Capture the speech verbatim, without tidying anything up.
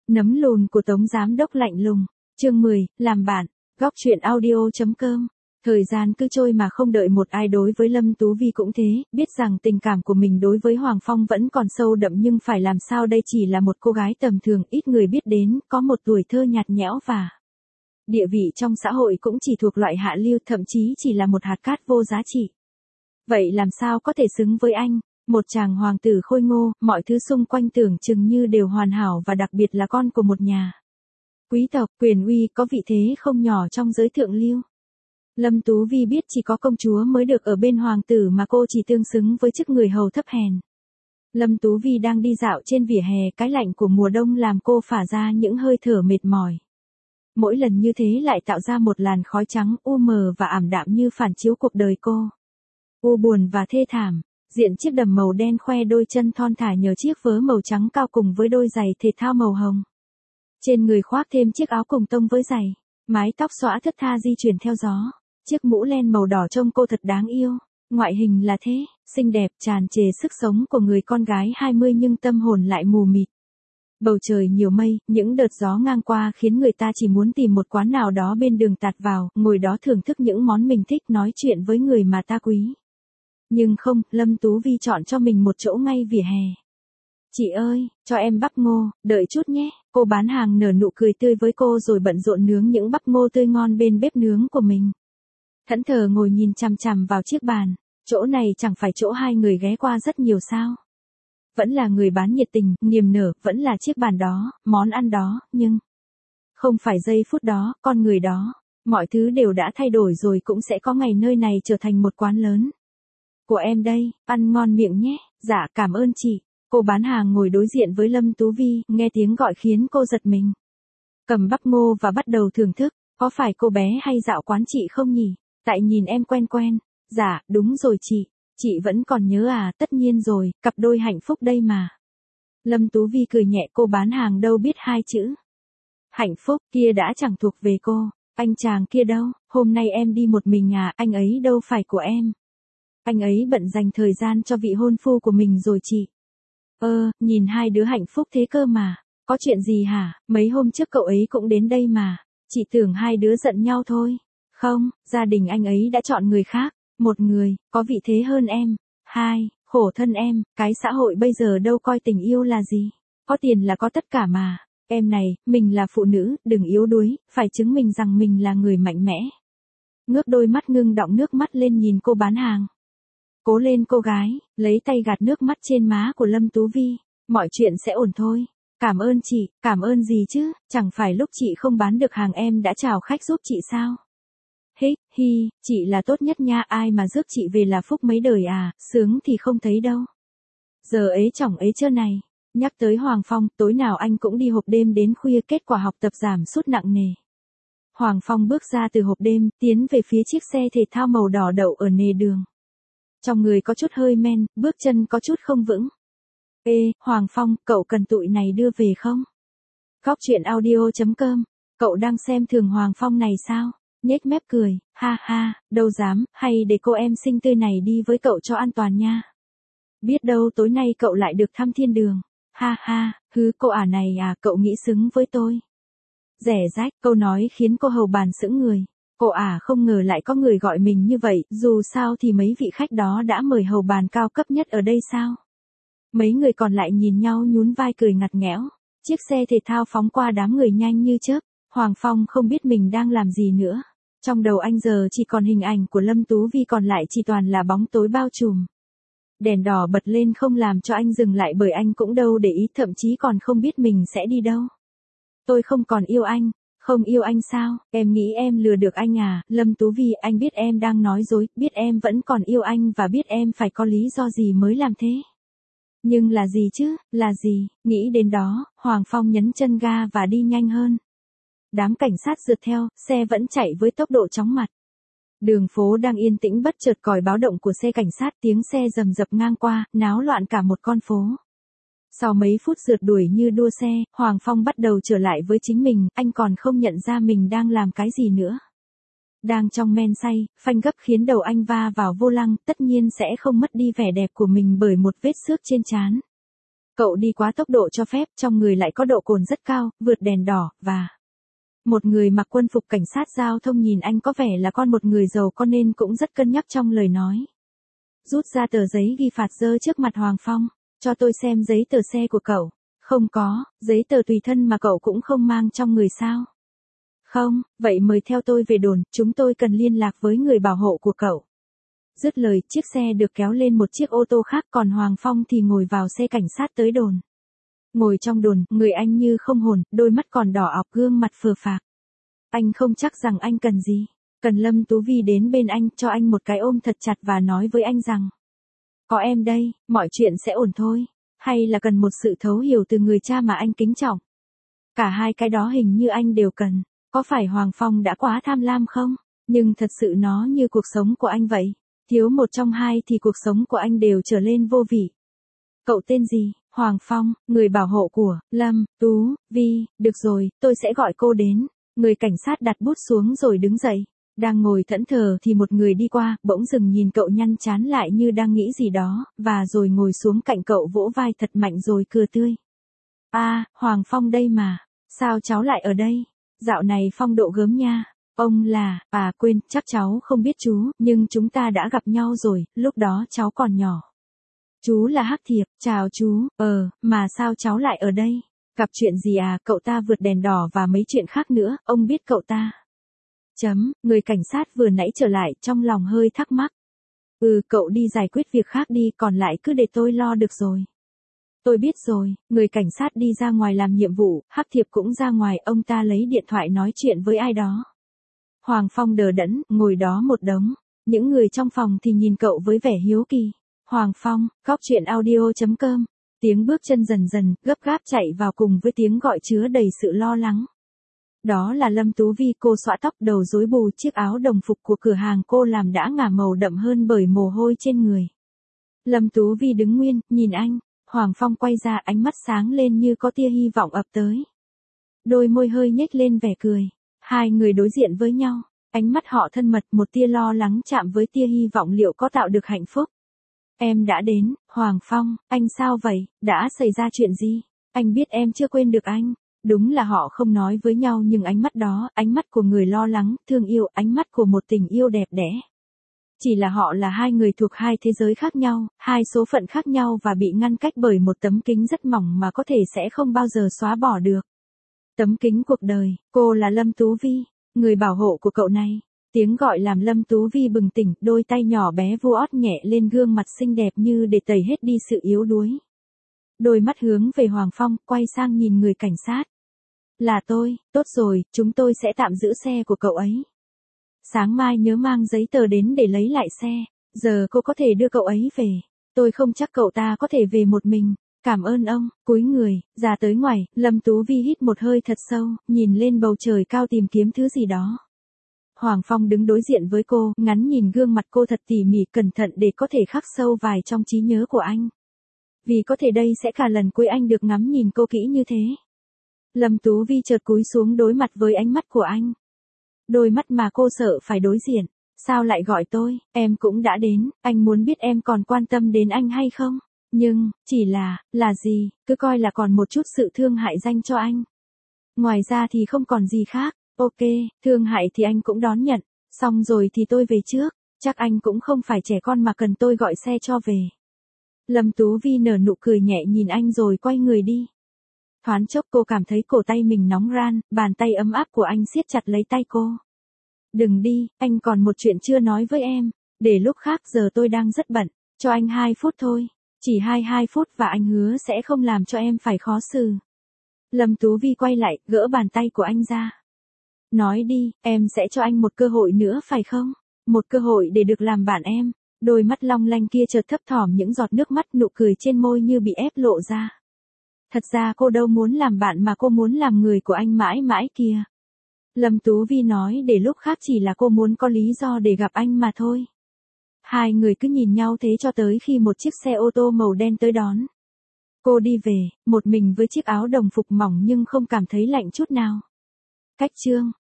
Nấm lùn của Tống Giám Đốc lạnh lùng. Chương mười, làm bạn. Góc truyện audio.com. Thời gian cứ trôi mà không đợi một ai. Đối với Lâm Tú Vi cũng thế, biết rằng tình cảm của mình đối với Hoàng Phong vẫn còn sâu đậm, nhưng phải làm sao đây, chỉ là một cô gái tầm thường, ít người biết đến, có một tuổi thơ nhạt nhẽo và địa vị trong xã hội cũng chỉ thuộc loại hạ lưu, thậm chí chỉ là một hạt cát vô giá trị. Vậy làm sao có thể xứng với anh? Một chàng hoàng tử khôi ngô, mọi thứ xung quanh tưởng chừng như đều hoàn hảo, và đặc biệt là con của một nhà quý tộc, quyền uy, có vị thế không nhỏ trong giới thượng lưu. Lâm Tú Vi biết chỉ có công chúa mới được ở bên hoàng tử, mà cô chỉ tương xứng với chức người hầu thấp hèn. Lâm Tú Vi đang đi dạo trên vỉa hè, cái lạnh của mùa đông làm cô phả ra những hơi thở mệt mỏi. Mỗi lần như thế lại tạo ra một làn khói trắng u mờ và ảm đạm như phản chiếu cuộc đời cô. U buồn và thê thảm. Diện chiếc đầm màu đen khoe đôi chân thon thả nhờ chiếc vớ màu trắng cao cùng với đôi giày thể thao màu hồng. Trên người khoác thêm chiếc áo cùng tông với giày, mái tóc xõa thướt tha di chuyển theo gió. Chiếc mũ len màu đỏ trông cô thật đáng yêu. Ngoại hình là thế, xinh đẹp, tràn trề sức sống của người con gái hai mươi, nhưng tâm hồn lại mù mịt. Bầu trời nhiều mây, những đợt gió ngang qua khiến người ta chỉ muốn tìm một quán nào đó bên đường tạt vào, ngồi đó thưởng thức những món mình thích, nói chuyện với người mà ta quý. Nhưng không, Lâm Tú Vi chọn cho mình một chỗ ngay vỉa hè. Chị ơi, cho em bắp ngô, đợi chút nhé. Cô bán hàng nở nụ cười tươi với cô rồi bận rộn nướng những bắp ngô tươi ngon bên bếp nướng của mình. Thẫn thờ ngồi nhìn chằm chằm vào chiếc bàn. Chỗ này chẳng phải chỗ hai người ghé qua rất nhiều sao? Vẫn là người bán nhiệt tình, niềm nở, vẫn là chiếc bàn đó, món ăn đó, nhưng không phải giây phút đó, con người đó. Mọi thứ đều đã thay đổi rồi, cũng sẽ có ngày nơi này trở thành một quán lớn. Của em đây, ăn ngon miệng nhé. Dạ, cảm ơn chị. Cô bán hàng ngồi đối diện với Lâm Tú Vi, nghe tiếng gọi khiến cô giật mình. Cầm bắp ngô và bắt đầu thưởng thức. Có phải cô bé hay dạo quán chị không nhỉ? Tại nhìn em quen quen. Dạ, đúng rồi chị. Chị vẫn còn nhớ à? Tất nhiên rồi, cặp đôi hạnh phúc đây mà. Lâm Tú Vi cười nhẹ, cô bán hàng đâu biết hai chữ hạnh phúc kia đã chẳng thuộc về cô. Anh chàng kia đâu? Hôm nay em đi một mình à? Anh ấy đâu phải của em. Anh ấy bận dành thời gian cho vị hôn phu của mình rồi chị. Ơ, nhìn hai đứa hạnh phúc thế cơ mà. Có chuyện gì hả? Mấy hôm trước cậu ấy cũng đến đây mà. Chị tưởng hai đứa giận nhau thôi. Không, gia đình anh ấy đã chọn người khác. Một người, có vị thế hơn em. Hai, khổ thân em, cái xã hội bây giờ đâu coi tình yêu là gì. Có tiền là có tất cả mà. Em này, mình là phụ nữ, đừng yếu đuối, phải chứng minh rằng mình là người mạnh mẽ. Ngước đôi mắt ngưng đọng nước mắt lên nhìn cô bán hàng. Cố lên cô gái, lấy tay gạt nước mắt trên má của Lâm Tú Vi. Mọi chuyện sẽ ổn thôi. Cảm ơn chị, cảm ơn gì chứ, chẳng phải lúc chị không bán được hàng em đã chào khách giúp chị sao? Hích, hi, chị là tốt nhất nha, ai mà rước chị về là phúc mấy đời à, sướng thì không thấy đâu. Giờ ấy chỏng ấy trơ này. Nhắc tới Hoàng Phong, tối nào anh cũng đi hộp đêm đến khuya, kết quả học tập giảm sút nặng nề. Hoàng Phong bước ra từ hộp đêm, tiến về phía chiếc xe thể thao màu đỏ đậu ở nề đường. Trong người có chút hơi men, bước chân có chút không vững. Ê, Hoàng Phong, cậu cần tụi này đưa về không? Góc truyện audio.com. Cậu đang xem thường Hoàng Phong này sao? Nhếch mép cười, ha ha, đâu dám, hay để cô em xinh tươi này đi với cậu cho an toàn nha. Biết đâu tối nay cậu lại được thăm thiên đường. Ha ha, hứ, cô ả này à, cậu nghĩ xứng với tôi. Rẻ rách, câu nói khiến cô hầu bàn sững người. Cô ả không ngờ lại có người gọi mình như vậy, dù sao thì mấy vị khách đó đã mời hầu bàn cao cấp nhất ở đây sao. Mấy người còn lại nhìn nhau nhún vai cười ngặt nghẽo. Chiếc xe thể thao phóng qua đám người nhanh như chớp. Hoàng Phong không biết mình đang làm gì nữa. Trong đầu anh giờ chỉ còn hình ảnh của Lâm Tú Vi, còn lại chỉ toàn là bóng tối bao trùm. Đèn đỏ bật lên không làm cho anh dừng lại, bởi anh cũng đâu để ý, thậm chí còn không biết mình sẽ đi đâu. Tôi không còn yêu anh. Không yêu anh sao? Em nghĩ em lừa được anh à? Lâm Tú Vi, anh biết em đang nói dối, biết em vẫn còn yêu anh và biết em phải có lý do gì mới làm thế. Nhưng là gì chứ? Là gì? Nghĩ đến đó, Hoàng Phong nhấn chân ga và đi nhanh hơn. Đám cảnh sát rượt theo, xe vẫn chạy với tốc độ chóng mặt. Đường phố đang yên tĩnh, bất chợt còi báo động của xe cảnh sát, tiếng xe rầm rập ngang qua, náo loạn cả một con phố. Sau mấy phút rượt đuổi như đua xe, Hoàng Phong bắt đầu trở lại với chính mình, anh còn không nhận ra mình đang làm cái gì nữa. Đang trong men say, phanh gấp khiến đầu anh va vào vô lăng, tất nhiên sẽ không mất đi vẻ đẹp của mình bởi một vết xước trên trán. Cậu đi quá tốc độ cho phép, trong người lại có độ cồn rất cao, vượt đèn đỏ, và... Một người mặc quân phục cảnh sát giao thông nhìn anh có vẻ là con một người giàu có nên cũng rất cân nhắc trong lời nói. Rút ra tờ giấy ghi phạt giơ trước mặt Hoàng Phong, cho tôi xem giấy tờ xe của cậu. Không có, giấy tờ tùy thân mà cậu cũng không mang trong người sao? Không, vậy mời theo tôi về đồn, chúng tôi cần liên lạc với người bảo hộ của cậu. Dứt lời, chiếc xe được kéo lên một chiếc ô tô khác, còn Hoàng Phong thì ngồi vào xe cảnh sát tới đồn. Ngồi trong đồn, người anh như không hồn, đôi mắt còn đỏ ọc, gương mặt phờ phạc. Anh không chắc rằng anh cần gì. Cần Lâm Tú Vi đến bên anh, cho anh một cái ôm thật chặt và nói với anh rằng: có em đây, mọi chuyện sẽ ổn thôi. Hay là cần một sự thấu hiểu từ người cha mà anh kính trọng. Cả hai cái đó hình như anh đều cần. Có phải Hoàng Phong đã quá tham lam không? Nhưng thật sự nó như cuộc sống của anh vậy. Thiếu một trong hai thì cuộc sống của anh đều trở lên vô vị. Cậu tên gì? Hoàng Phong, người bảo hộ của Lâm Tú Vi. Được rồi, tôi sẽ gọi cô đến. Người cảnh sát đặt bút xuống rồi đứng dậy. Đang ngồi thẫn thờ thì một người đi qua, bỗng dừng nhìn cậu nhăn trán lại như đang nghĩ gì đó, và rồi ngồi xuống cạnh cậu vỗ vai thật mạnh rồi cười tươi. À, Hoàng Phong đây mà. Sao cháu lại ở đây? Dạo này phong độ gớm nha. Ông là, à quên, chắc cháu không biết chú, nhưng chúng ta đã gặp nhau rồi, lúc đó cháu còn nhỏ. Chú là Hắc Thiệp, chào chú, ờ, mà sao cháu lại ở đây? Gặp chuyện gì à, cậu ta vượt đèn đỏ và mấy chuyện khác nữa, ông biết cậu ta. Chấm, người cảnh sát vừa nãy trở lại, trong lòng hơi thắc mắc. Ừ, cậu đi giải quyết việc khác đi, còn lại cứ để tôi lo được rồi. Tôi biết rồi, người cảnh sát đi ra ngoài làm nhiệm vụ, Hắc Thiệp cũng ra ngoài, ông ta lấy điện thoại nói chuyện với ai đó. Hoàng Phong đờ đẫn, ngồi đó một đống. Những người trong phòng thì nhìn cậu với vẻ hiếu kỳ. Hoàng Phong, góc truyện audio chấm com. Tiếng bước chân dần dần, gấp gáp chạy vào cùng với tiếng gọi chứa đầy sự lo lắng. Đó là Lâm Tú Vi, cô xõa tóc, đầu rối bù, chiếc áo đồng phục của cửa hàng cô làm đã ngả màu đậm hơn bởi mồ hôi trên người. Lâm Tú Vi đứng nguyên, nhìn anh. Hoàng Phong quay ra, ánh mắt sáng lên như có tia hy vọng ập tới. Đôi môi hơi nhếch lên vẻ cười. Hai người đối diện với nhau, ánh mắt họ thân mật, một tia lo lắng chạm với tia hy vọng liệu có tạo được hạnh phúc. Em đã đến, Hoàng Phong, anh sao vậy, đã xảy ra chuyện gì? Anh biết em chưa quên được anh. Đúng là họ không nói với nhau nhưng ánh mắt đó, ánh mắt của người lo lắng, thương yêu, ánh mắt của một tình yêu đẹp đẽ. Chỉ là họ là hai người thuộc hai thế giới khác nhau, hai số phận khác nhau và bị ngăn cách bởi một tấm kính rất mỏng mà có thể sẽ không bao giờ xóa bỏ được. Tấm kính cuộc đời, cô là Lâm Tú Vi, người bảo hộ của cậu này. Tiếng gọi làm Lâm Tú Vi bừng tỉnh, đôi tay nhỏ bé vuốt nhẹ lên gương mặt xinh đẹp như để tẩy hết đi sự yếu đuối. Đôi mắt hướng về Hoàng Phong, quay sang nhìn người cảnh sát. Là tôi, tốt rồi, chúng tôi sẽ tạm giữ xe của cậu ấy. Sáng mai nhớ mang giấy tờ đến để lấy lại xe, giờ cô có thể đưa cậu ấy về. Tôi không chắc cậu ta có thể về một mình. Cảm ơn ông, cúi người, ra tới ngoài, Lâm Tú Vi hít một hơi thật sâu, nhìn lên bầu trời cao tìm kiếm thứ gì đó. Hoàng Phong đứng đối diện với cô, ngắn nhìn gương mặt cô thật tỉ mỉ, cẩn thận để có thể khắc sâu vài trong trí nhớ của anh. Vì có thể đây sẽ cả lần cuối anh được ngắm nhìn cô kỹ như thế. Lâm Tú Vi chợt cúi xuống đối mặt với ánh mắt của anh. Đôi mắt mà cô sợ phải đối diện. Sao lại gọi tôi, em cũng đã đến, anh muốn biết em còn quan tâm đến anh hay không? Nhưng, chỉ là, là gì, cứ coi là còn một chút sự thương hại dành cho anh. Ngoài ra thì không còn gì khác, ok, thương hại thì anh cũng đón nhận, xong rồi thì tôi về trước, chắc anh cũng không phải trẻ con mà cần tôi gọi xe cho về. Lâm Tú Vi nở nụ cười nhẹ nhìn anh rồi quay người đi. Thoáng chốc cô cảm thấy cổ tay mình nóng ran, bàn tay ấm áp của anh siết chặt lấy tay cô. Đừng đi, anh còn một chuyện chưa nói với em, để lúc khác, giờ tôi đang rất bận, cho anh hai phút thôi. Chỉ hai hai phút và anh hứa sẽ không làm cho em phải khó xử. Lâm Tú Vi quay lại, gỡ bàn tay của anh ra. Nói đi, em sẽ cho anh một cơ hội nữa phải không? Một cơ hội để được làm bạn em. Đôi mắt long lanh kia chợt thấp thỏm những giọt nước mắt, nụ cười trên môi như bị ép lộ ra. Thật ra cô đâu muốn làm bạn mà cô muốn làm người của anh mãi mãi kìa. Lâm Tú Vi nói để lúc khác chỉ là cô muốn có lý do để gặp anh mà thôi. Hai người cứ nhìn nhau thế cho tới khi một chiếc xe ô tô màu đen tới đón. Cô đi về, một mình với chiếc áo đồng phục mỏng nhưng không cảm thấy lạnh chút nào. Cách chương